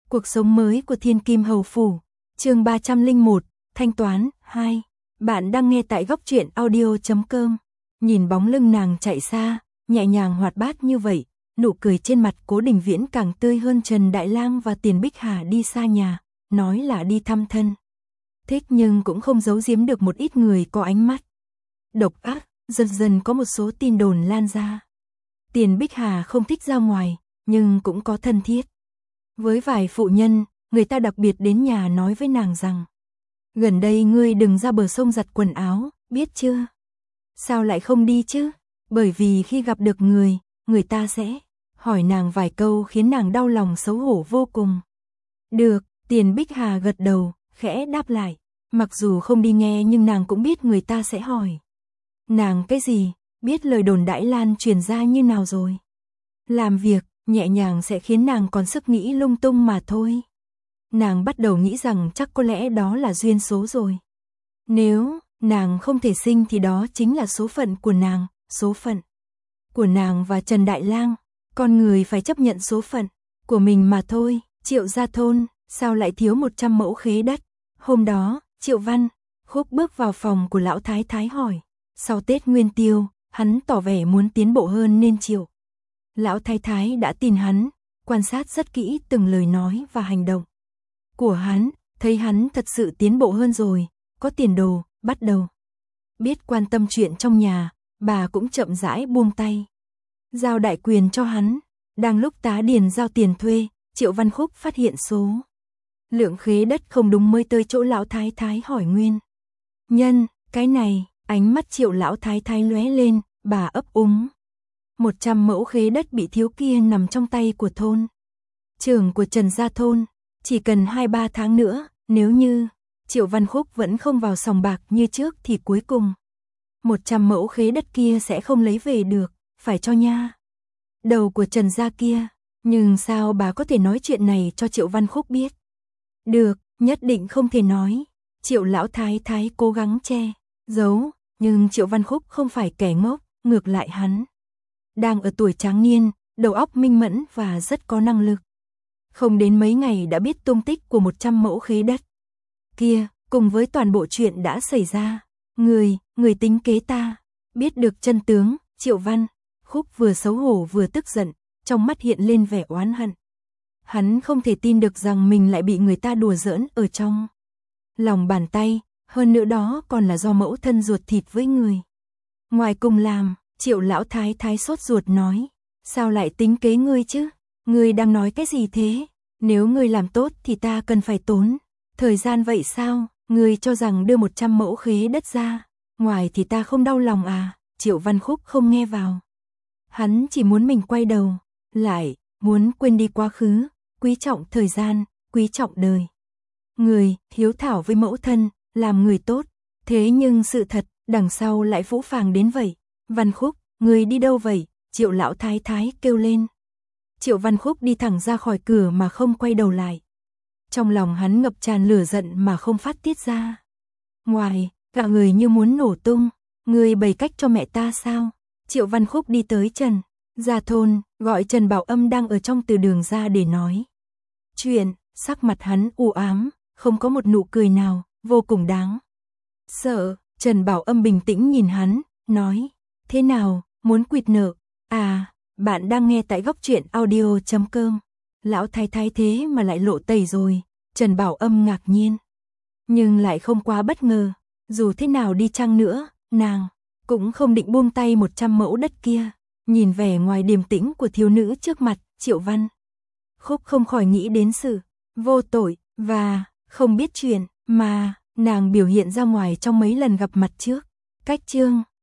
Cuộc sống mới của Thiên Kim Hầu Phủ, chương 301, Thanh toán, 2. Bạn đang nghe tại góc truyện audio.com. Nhìn bóng lưng nàng chạy xa, nhẹ nhàng hoạt bát như vậy, nụ cười trên mặt Cố Đình Viễn càng tươi hơn. Trần Đại Lang và Tiền Bích Hà đi xa nhà, nói là đi thăm thân thích nhưng cũng không giấu giếm được một ít người có ánh mắt độc ác. Dần dần có một số tin đồn lan ra. Tiền Bích Hà không thích ra ngoài, nhưng cũng có thân thiết với vài phụ nhân, người ta đặc biệt đến nhà nói với nàng rằng: gần đây ngươi đừng ra bờ sông giặt quần áo, biết chưa? Sao lại không đi chứ? Bởi vì khi gặp được người ta sẽ hỏi nàng vài câu khiến nàng đau lòng xấu hổ vô cùng. Được, Tiền Bích Hà gật đầu, khẽ đáp lại. Mặc dù không đi nghe nhưng nàng cũng biết người ta sẽ hỏi nàng cái gì, biết lời đồn đãi lan truyền ra như nào rồi. Làm việc nhẹ nhàng sẽ khiến nàng còn sức nghĩ lung tung mà thôi. Nàng bắt đầu nghĩ rằng chắc có lẽ đó là duyên số rồi. Nếu nàng không thể sinh thì đó chính là số phận của nàng, số phận của nàng và Trần Đại Lang. Con người phải chấp nhận số phận của mình mà thôi. Triệu gia thôn, sao lại thiếu 100 mẫu khế đất? Hôm đó, Triệu Văn Khúc bước vào phòng của lão thái thái hỏi. Sau Tết Nguyên Tiêu, hắn tỏ vẻ muốn tiến bộ hơn nên Triệu lão thái thái đã tin hắn, quan sát rất kỹ từng lời nói và hành động của hắn, thấy hắn thật sự tiến bộ hơn rồi, có tiền đồ, bắt đầu biết quan tâm chuyện trong nhà, bà cũng chậm rãi buông tay, giao đại quyền cho hắn. Đang lúc tá điền giao tiền thuê, Triệu Văn Khúc phát hiện số lượng khế đất không đúng mới tới chỗ lão thái thái hỏi nguyên nhân. Cái này, ánh mắt Triệu lão thái thái lóe lên, bà ấp úng. 100 mẫu khế đất bị thiếu kia nằm trong tay của thôn trưởng của Trần gia thôn, chỉ cần 2-3 tháng nữa, nếu như Triệu Văn Khúc vẫn không vào sòng bạc như trước thì cuối cùng 100 mẫu khế đất kia sẽ không lấy về được, phải cho nha đầu của Trần gia kia. Nhưng sao bà có thể nói chuyện này cho Triệu Văn Khúc biết? Được, nhất định không thể nói. Triệu lão thái thái cố gắng che giấu, nhưng Triệu Văn Khúc không phải kẻ ngốc, ngược lại hắn đang ở tuổi tráng niên, đầu óc minh mẫn và rất có năng lực. Không đến mấy ngày đã biết tung tích của 100 mẫu khế đất kia, cùng với toàn bộ chuyện đã xảy ra. Người tính kế ta. Biết được chân tướng, Triệu Văn Khúc vừa xấu hổ vừa tức giận, trong mắt hiện lên vẻ oán hận. Hắn không thể tin được rằng mình lại bị người ta đùa giỡn ở trong lòng bàn tay, hơn nữa đó còn là do mẫu thân ruột thịt với người ngoài cùng làm. Triệu lão thái thái sốt ruột nói, sao lại tính kế ngươi chứ? Ngươi đang nói cái gì thế? Nếu ngươi làm tốt thì ta cần phải tốn thời gian vậy sao? Ngươi cho rằng đưa 100 mẫu khế đất ra ngoài thì ta không đau lòng à? Triệu Văn Khúc không nghe vào. Hắn chỉ muốn mình quay đầu lại, muốn quên đi quá khứ, quý trọng thời gian, quý trọng đời. Người hiếu thảo với mẫu thân, làm người tốt. Thế nhưng sự thật đằng sau lại phũ phàng đến vậy. Văn Khúc, người đi đâu vậy? Triệu lão thái thái kêu lên. Triệu Văn Khúc đi thẳng ra khỏi cửa mà không quay đầu lại. Trong lòng hắn ngập tràn lửa giận mà không phát tiết ra ngoài, cả người như muốn nổ tung. Người bày cách cho mẹ ta sao? Triệu Văn Khúc đi tới Trần gia thôn, gọi Trần Bảo Âm đang ở trong từ đường ra để nói chuyện. Sắc mặt hắn u ám, không có một nụ cười nào, vô cùng đáng sợ. Trần Bảo Âm bình tĩnh nhìn hắn, nói: thế nào, muốn quỵt nợ? À, bạn đang nghe tại góc truyện audio.com. Lão thái thái thế mà lại lộ tẩy rồi. Trần Bảo Âm ngạc nhiên, nhưng lại không quá bất ngờ. Dù thế nào đi chăng nữa, nàng cũng không định buông tay 100 mẫu đất kia. Nhìn vẻ ngoài điềm tĩnh của thiếu nữ trước mặt, Triệu Văn Khúc không khỏi nghĩ đến sự vô tội và không biết chuyện mà nàng biểu hiện ra ngoài trong mấy lần gặp mặt trước. Cách chương